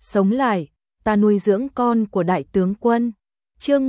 sống lại, ta nuôi dưỡng con của đại tướng quân. Chương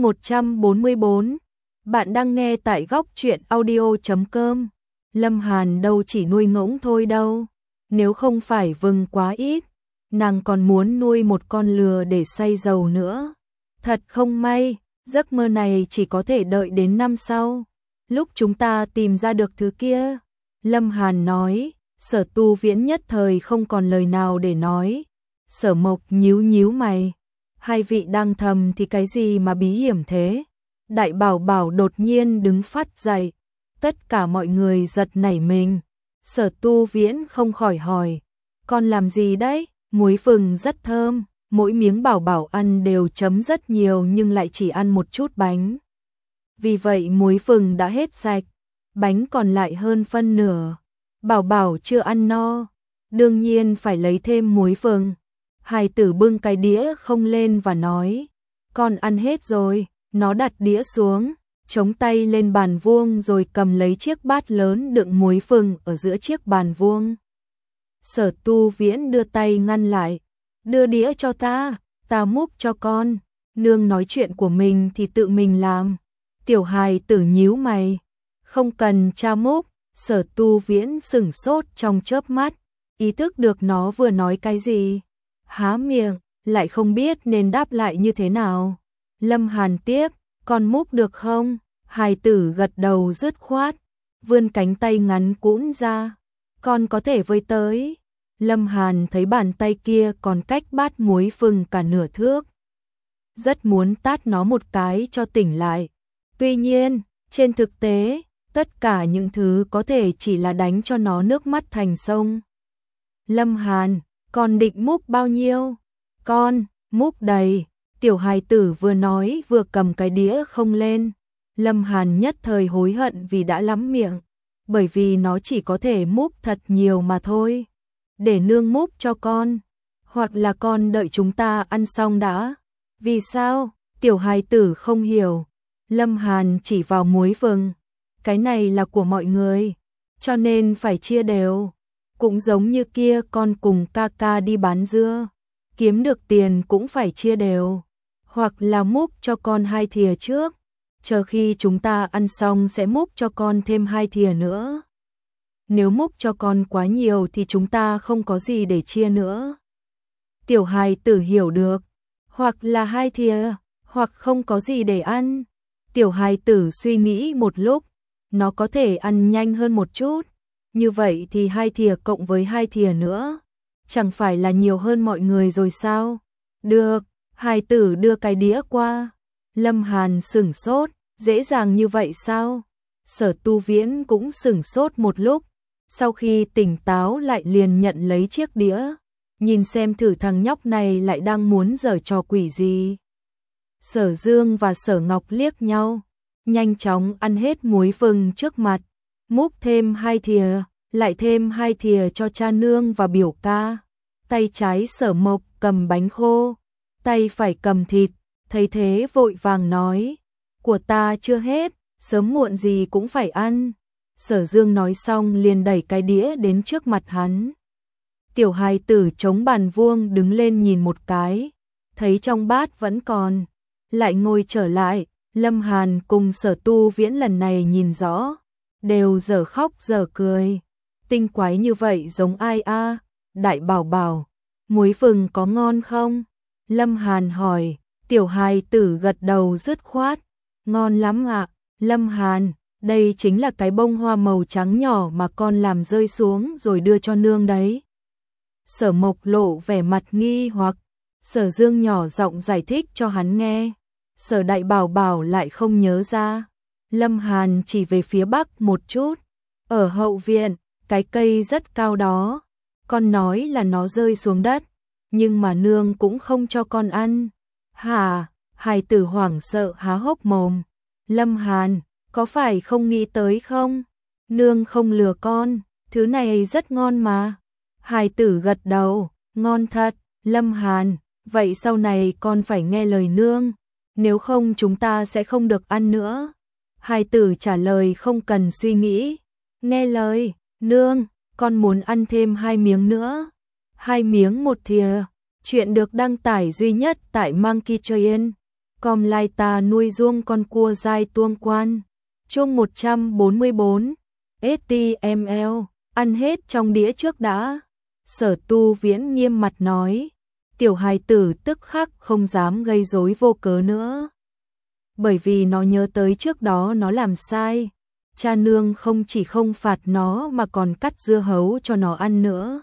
144. Bạn đang nghe tại góc truyện audio.com. Lâm Hàn đâu chỉ nuôi ngỗng thôi đâu, nếu không phải vừng quá ít, nàng còn muốn nuôi một con lừa để xay dầu nữa. Thật không may, giấc mơ này chỉ có thể đợi đến năm sau, lúc chúng ta tìm ra được thứ kia. Lâm Hàn nói. Sở Tu Viễn nhất thời không còn lời nào để nói. Sở Mộc nhíu nhíu mày. Hai vị đang thầm thì cái gì mà bí hiểm thế? Đại Bảo Bảo đột nhiên đứng phát dậy. Tất cả mọi người giật nảy mình. Sở Tu Viễn không khỏi hỏi. Con làm gì đấy? Muối vừng rất thơm. Mỗi miếng Bảo Bảo ăn đều chấm rất nhiều nhưng lại chỉ ăn một chút bánh. Vì vậy muối vừng đã hết sạch. Bánh còn lại hơn phân nửa. Bảo Bảo chưa ăn no, đương nhiên phải lấy thêm muối vừng. Hài tử bưng cái đĩa không lên và nói, con ăn hết rồi. Nó đặt đĩa xuống, chống tay lên bàn vuông rồi cầm lấy chiếc bát lớn đựng muối vừng ở giữa chiếc bàn vuông. Sở Tu Viễn đưa tay ngăn lại, đưa đĩa cho ta, ta múc cho con. Nương nói chuyện của mình thì tự mình làm. Tiểu hài tử nhíu mày, không cần cha múc. Sở Tu Viễn sửng sốt trong chớp mắt, ý thức được nó vừa nói cái gì. Há miệng, lại không biết nên đáp lại như thế nào. Lâm Hàn tiếp, con múc được không? Hài tử gật đầu dứt khoát, vươn cánh tay ngắn cũn ra. Con có thể với tới. Lâm Hàn thấy bàn tay kia còn cách bát muối vừng cả nửa thước. Rất muốn tát nó một cái cho tỉnh lại. Tuy nhiên, trên thực tế, tất cả những thứ có thể chỉ là đánh cho nó nước mắt thành sông. Lâm Hàn, con định múc bao nhiêu? Con, múc đầy. Tiểu hài tử vừa nói vừa cầm cái đĩa không lên. Lâm Hàn nhất thời hối hận vì đã lắm miệng, bởi vì nó chỉ có thể múc thật nhiều mà thôi. Để nương múc cho con, hoặc là con đợi chúng ta ăn xong đã. Vì sao? Tiểu hài tử không hiểu. Lâm Hàn chỉ vào muối vừng. Cái này là của mọi người, cho nên phải chia đều. Cũng giống như kia con cùng ca ca đi bán dưa, kiếm được tiền cũng phải chia đều. Hoặc là múc cho con 2 thìa trước, chờ khi chúng ta ăn xong sẽ múc cho con thêm 2 thìa nữa. Nếu múc cho con quá nhiều thì chúng ta không có gì để chia nữa. Tiểu hài tử hiểu được, hoặc là 2 thìa, hoặc không có gì để ăn. Tiểu hài tử suy nghĩ một lúc, nó có thể ăn nhanh hơn một chút, như vậy thì 2 thìa cộng với 2 thìa nữa, chẳng phải là nhiều hơn mọi người rồi sao? Được, hài tử đưa cái đĩa qua. Lâm Hàn sửng sốt, dễ dàng như vậy sao? Sở Tu Viễn cũng sửng sốt một lúc, sau khi tỉnh táo lại liền nhận lấy chiếc đĩa, nhìn xem thử thằng nhóc này lại đang muốn giở trò quỷ gì. Sở Dương và Sở Ngọc liếc nhau, nhanh chóng ăn hết muối vừng trước mặt, múc thêm 2 thìa, lại thêm 2 thìa cho cha nương và biểu ca. Tay trái Sở Mộc cầm bánh khô, tay phải cầm thịt, thấy thế vội vàng nói, của ta chưa hết, sớm muộn gì cũng phải ăn. Sở Dương nói xong liền đẩy cái đĩa đến trước mặt hắn. Tiểu hài tử chống bàn vuông đứng lên nhìn một cái, thấy trong bát vẫn còn, lại ngồi trở lại. Lâm Hàn cùng Sở Tu Viễn lần này nhìn rõ, đều dở khóc dở cười. Tinh quái như vậy giống ai a? Đại Bảo Bảo, muối vừng có ngon không? Lâm Hàn hỏi. Tiểu hài tử gật đầu dứt khoát, ngon lắm ạ. Lâm Hàn, đây chính là cái bông hoa màu trắng nhỏ mà con làm rơi xuống rồi đưa cho nương đấy. Sở Mộc lộ vẻ mặt nghi hoặc, Sở Dương nhỏ giọng giải thích cho hắn nghe. Sở Đại Bảo Bảo lại không nhớ ra. Lâm Hàn chỉ về phía bắc một chút, ở hậu viện, cái cây rất cao đó. Con nói là nó rơi xuống đất, nhưng mà nương cũng không cho con ăn. Hả? Hài tử hoảng sợ há hốc mồm. Lâm Hàn, có phải không nghĩ tới không? Nương không lừa con, thứ này rất ngon mà. Hài tử gật đầu, ngon thật. Lâm Hàn, vậy sau này con phải nghe lời nương, nếu không chúng ta sẽ không được ăn nữa. Hài tử trả lời không cần suy nghĩ, nghe lời, nương, con muốn ăn thêm 2 miếng nữa. 2 miếng 1 thìa. Chuyện được đăng tải duy nhất tại monkeytrain.com. Lai ta nuôi ruông con cua dai tuông quan. Chương 144. HTML. Ăn hết trong đĩa trước đã. Sở Tu Viễn nghiêm mặt nói. Tiểu hài tử tức khắc không dám gây rối vô cớ nữa. Bởi vì nó nhớ tới trước đó nó làm sai. Cha nương không chỉ không phạt nó mà còn cắt dưa hấu cho nó ăn nữa.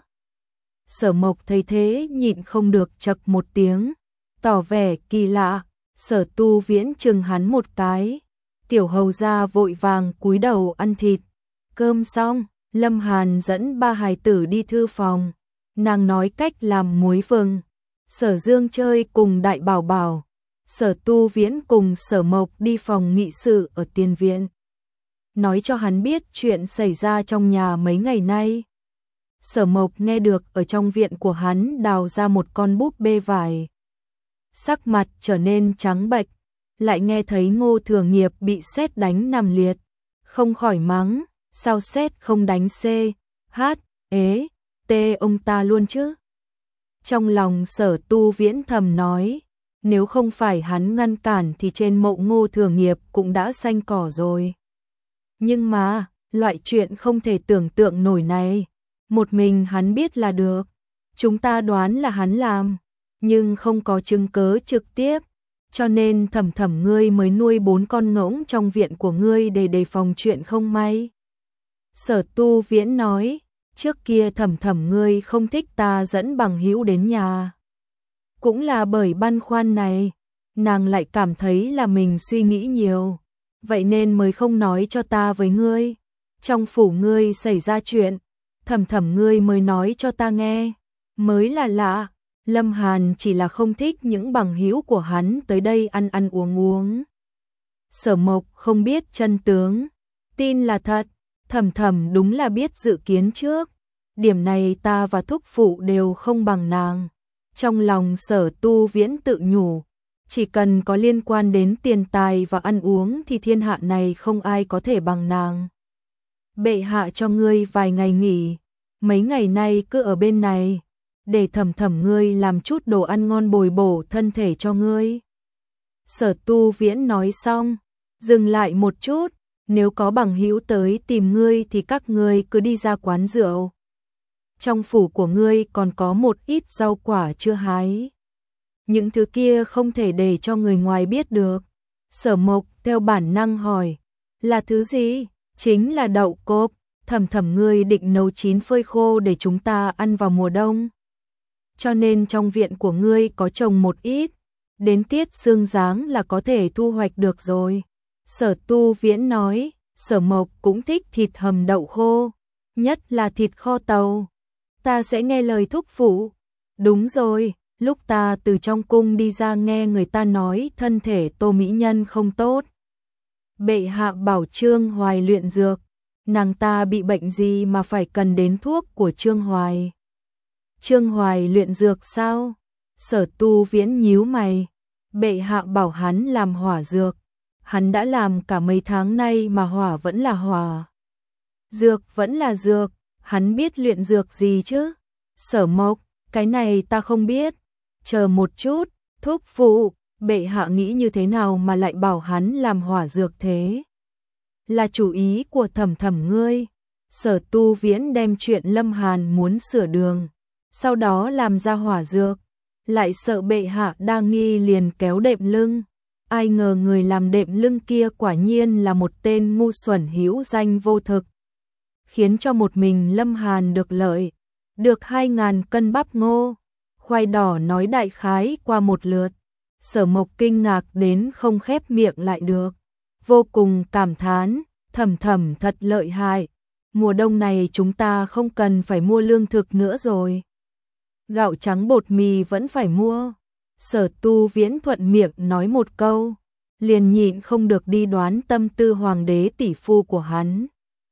Sở Mộc thấy thế nhịn không được chậc một tiếng, tỏ vẻ kỳ lạ. Sở Tu Viễn chừng hắn một cái. Tiểu hầu gia vội vàng cúi đầu ăn thịt. Cơm xong, Lâm Hàn dẫn ba hài tử đi thư phòng. Nàng nói cách làm muối vừng. Sở Dương chơi cùng Đại Bảo Bảo. Sở Tu Viễn cùng Sở Mộc đi phòng nghị sự ở tiền viện. Nói cho hắn biết chuyện xảy ra trong nhà mấy ngày nay. Sở Mộc nghe được ở trong viện của hắn đào ra một con búp bê vải. Sắc mặt trở nên trắng bệch, lại nghe thấy Ngô Thừa Nghiệp bị sét đánh nằm liệt. Không khỏi mắng, sao sét không đánh C, H, ế, T ông ta luôn chứ. Trong lòng Sở Tu Viễn thầm nói, nếu không phải hắn ngăn cản thì trên mộ Ngô Thừa Nghiệp cũng đã xanh cỏ rồi. Nhưng mà, loại chuyện không thể tưởng tượng nổi này, một mình hắn biết là được. Chúng ta đoán là hắn làm, nhưng không có chứng cứ trực tiếp, cho nên Thẩm Thẩm ngươi mới nuôi 4 con ngỗng trong viện của ngươi để đề phòng chuyện không may. Sở Tu Viễn nói, trước kia Thẩm Thẩm ngươi không thích ta dẫn bằng hữu đến nhà. Cũng là bởi băn khoăn này, nàng lại cảm thấy là mình suy nghĩ nhiều, vậy nên mới không nói cho ta với ngươi. Trong phủ ngươi xảy ra chuyện, Thẩm Thẩm ngươi mới nói cho ta nghe, mới là lạ. Lâm Hàn chỉ là không thích những bằng hữu của hắn tới đây ăn ăn uống uống. Sở Mộc không biết chân tướng, tin là thật, Thẩm Thẩm đúng là biết dự kiến trước. Điểm này ta và thúc phụ đều không bằng nàng. Trong lòng Sở Tu Viễn tự nhủ, chỉ cần có liên quan đến tiền tài và ăn uống thì thiên hạ này không ai có thể bằng nàng. Bệ hạ cho ngươi vài ngày nghỉ, mấy ngày nay cứ ở bên này, để Thẩm Thẩm ngươi làm chút đồ ăn ngon bồi bổ thân thể cho ngươi. Sở Tu Viễn nói xong, dừng lại một chút, nếu có bằng hữu tới tìm ngươi thì các ngươi cứ đi ra quán rượu. Trong phủ của ngươi còn có một ít rau quả chưa hái. Những thứ kia không thể để cho người ngoài biết được. Sở Mộc theo bản năng hỏi, là thứ gì? Chính là đậu cốp. Thẩm Thẩm ngươi định nấu chín phơi khô để chúng ta ăn vào mùa đông. Cho nên trong viện của ngươi có trồng một ít, đến tiết sương giáng là có thể thu hoạch được rồi. Sở Tu Viễn nói, Sở Mộc cũng thích thịt hầm đậu khô, nhất là thịt kho tàu. Ta sẽ nghe lời thúc phụ. Đúng rồi, lúc ta từ trong cung đi ra nghe người ta nói thân thể Tô mỹ nhân không tốt. Bệ hạ bảo Trương Hoài luyện dược, nàng ta bị bệnh gì mà phải cần đến thuốc của Trương Hoài? Trương Hoài luyện dược sao? Sở Tu Viễn nhíu mày. Bệ hạ bảo hắn làm hỏa dược. Hắn đã làm cả mấy tháng nay mà hỏa vẫn là hỏa. Dược vẫn là dược, hắn biết luyện dược gì chứ? Sở Mộc, cái này ta không biết. Chờ một chút, thúc phụ, bệ hạ nghĩ như thế nào mà lại bảo hắn làm hỏa dược thế? Là chủ ý của Thẩm Thẩm ngươi. Sở Tu Viễn đem chuyện Lâm Hàn muốn sửa đường, sau đó làm ra hỏa dược, lại sợ bệ hạ đa nghi liền kéo đệm lưng. Ai ngờ người làm đệm lưng kia quả nhiên là một tên ngu xuẩn hữu danh vô thực, khiến cho một mình Lâm Hàn được lợi, được 2.000 cân bắp ngô, khoai đỏ nói đại khái qua một lượt. Sở Mộc kinh ngạc đến không khép miệng lại được, vô cùng cảm thán, Thẩm Thẩm thật lợi hại, mùa đông này chúng ta không cần phải mua lương thực nữa rồi. Gạo trắng bột mì vẫn phải mua. Sở Tu Viễn thuận miệng nói một câu, liền nhịn không được đi đoán tâm tư hoàng đế tỷ phu của hắn.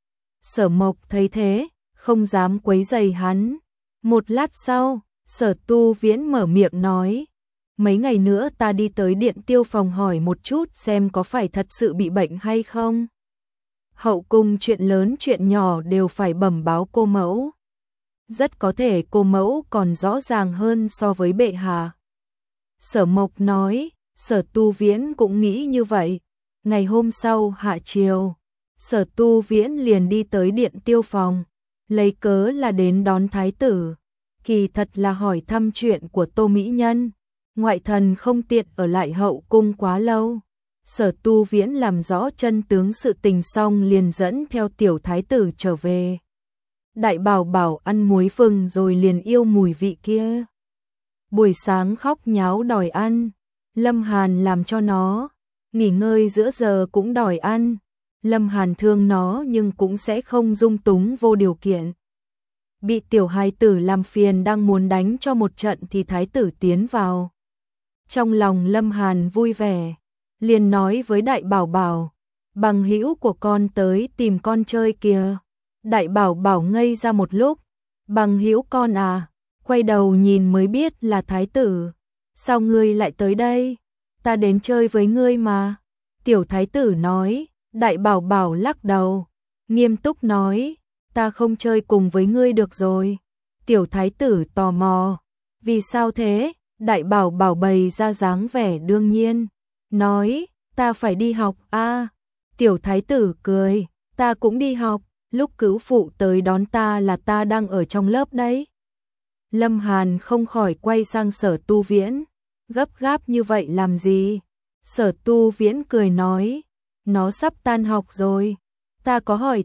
Sở Mộc thấy thế, không dám quấy rầy hắn. Một lát sau, Sở Tu Viễn mở miệng nói, mấy ngày nữa ta đi tới Điện Tiêu phòng hỏi một chút xem có phải thật sự bị bệnh hay không. Hậu cung chuyện lớn chuyện nhỏ đều phải bẩm báo cô mẫu. rất có thể cô mẫu còn rõ ràng hơn so với bệ hạ. Sở Mộc nói, Sở Tu Viễn cũng nghĩ như vậy. Ngày hôm sau hạ chiều, Sở Tu Viễn liền đi tới điện tiêu phòng, lấy cớ là đến đón thái tử. Kỳ thật là hỏi thăm chuyện của Tô Mỹ Nhân, ngoại thần không tiện ở lại hậu cung quá lâu. Sở Tu Viễn làm rõ chân tướng sự tình xong liền dẫn theo tiểu thái tử trở về. Đại Bảo Bảo ăn muối vừng rồi liền yêu mùi vị kia. Buổi sáng khóc nháo đòi ăn, Lâm Hàn làm cho nó, nghỉ ngơi giữa giờ cũng đòi ăn. Lâm Hàn thương nó nhưng cũng sẽ không dung túng vô điều kiện. Bị tiểu hài tử làm phiền đang muốn đánh cho một trận thì thái tử tiến vào. Trong lòng Lâm Hàn vui vẻ, liền nói với Đại Bảo Bảo, bằng hữu của con tới tìm con chơi kìa. Đại Bảo Bảo ngây ra một lúc, bằng hữu con à, quay đầu nhìn mới biết là thái tử. Sao ngươi lại tới đây? Ta đến chơi với ngươi mà. Tiểu thái tử nói. Đại Bảo Bảo lắc đầu, nghiêm túc nói, ta không chơi cùng với ngươi được rồi. Tiểu thái tử tò mò, vì sao thế? Đại Bảo Bảo bày ra dáng vẻ đương nhiên, nói, ta phải đi học a. Tiểu thái tử cười, ta cũng đi học, lúc cứu phụ tới đón ta là ta đang ở trong lớp đấy. Lâm Hàn không khỏi quay sang Sở Tu Viễn, gấp gáp như vậy làm gì? Sở Tu Viễn cười nói, nó sắp tan học rồi, ta có hỏi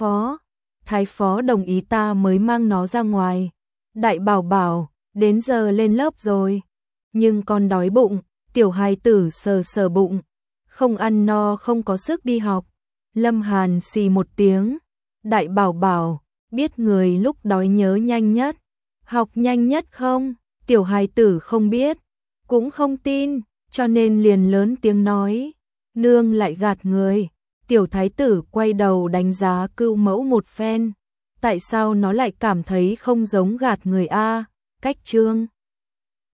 thái phó đồng ý ta mới mang nó ra ngoài. Đại Bảo Bảo, đến giờ lên lớp rồi, nhưng con đói bụng. Tiểu hài tử sờ sờ bụng, không ăn no không có sức đi học. Lâm Hàn xì một tiếng, Đại Bảo Bảo, biết người lúc đói nhớ nhanh nhất, học nhanh nhất không? Tiểu hài tử không biết, cũng không tin, cho nên liền lớn tiếng nói, nương lại gạt người. Tiểu thái tử quay đầu đánh giá cưu mẫu một phen, tại sao nó lại cảm thấy không giống gạt người a? Cách chương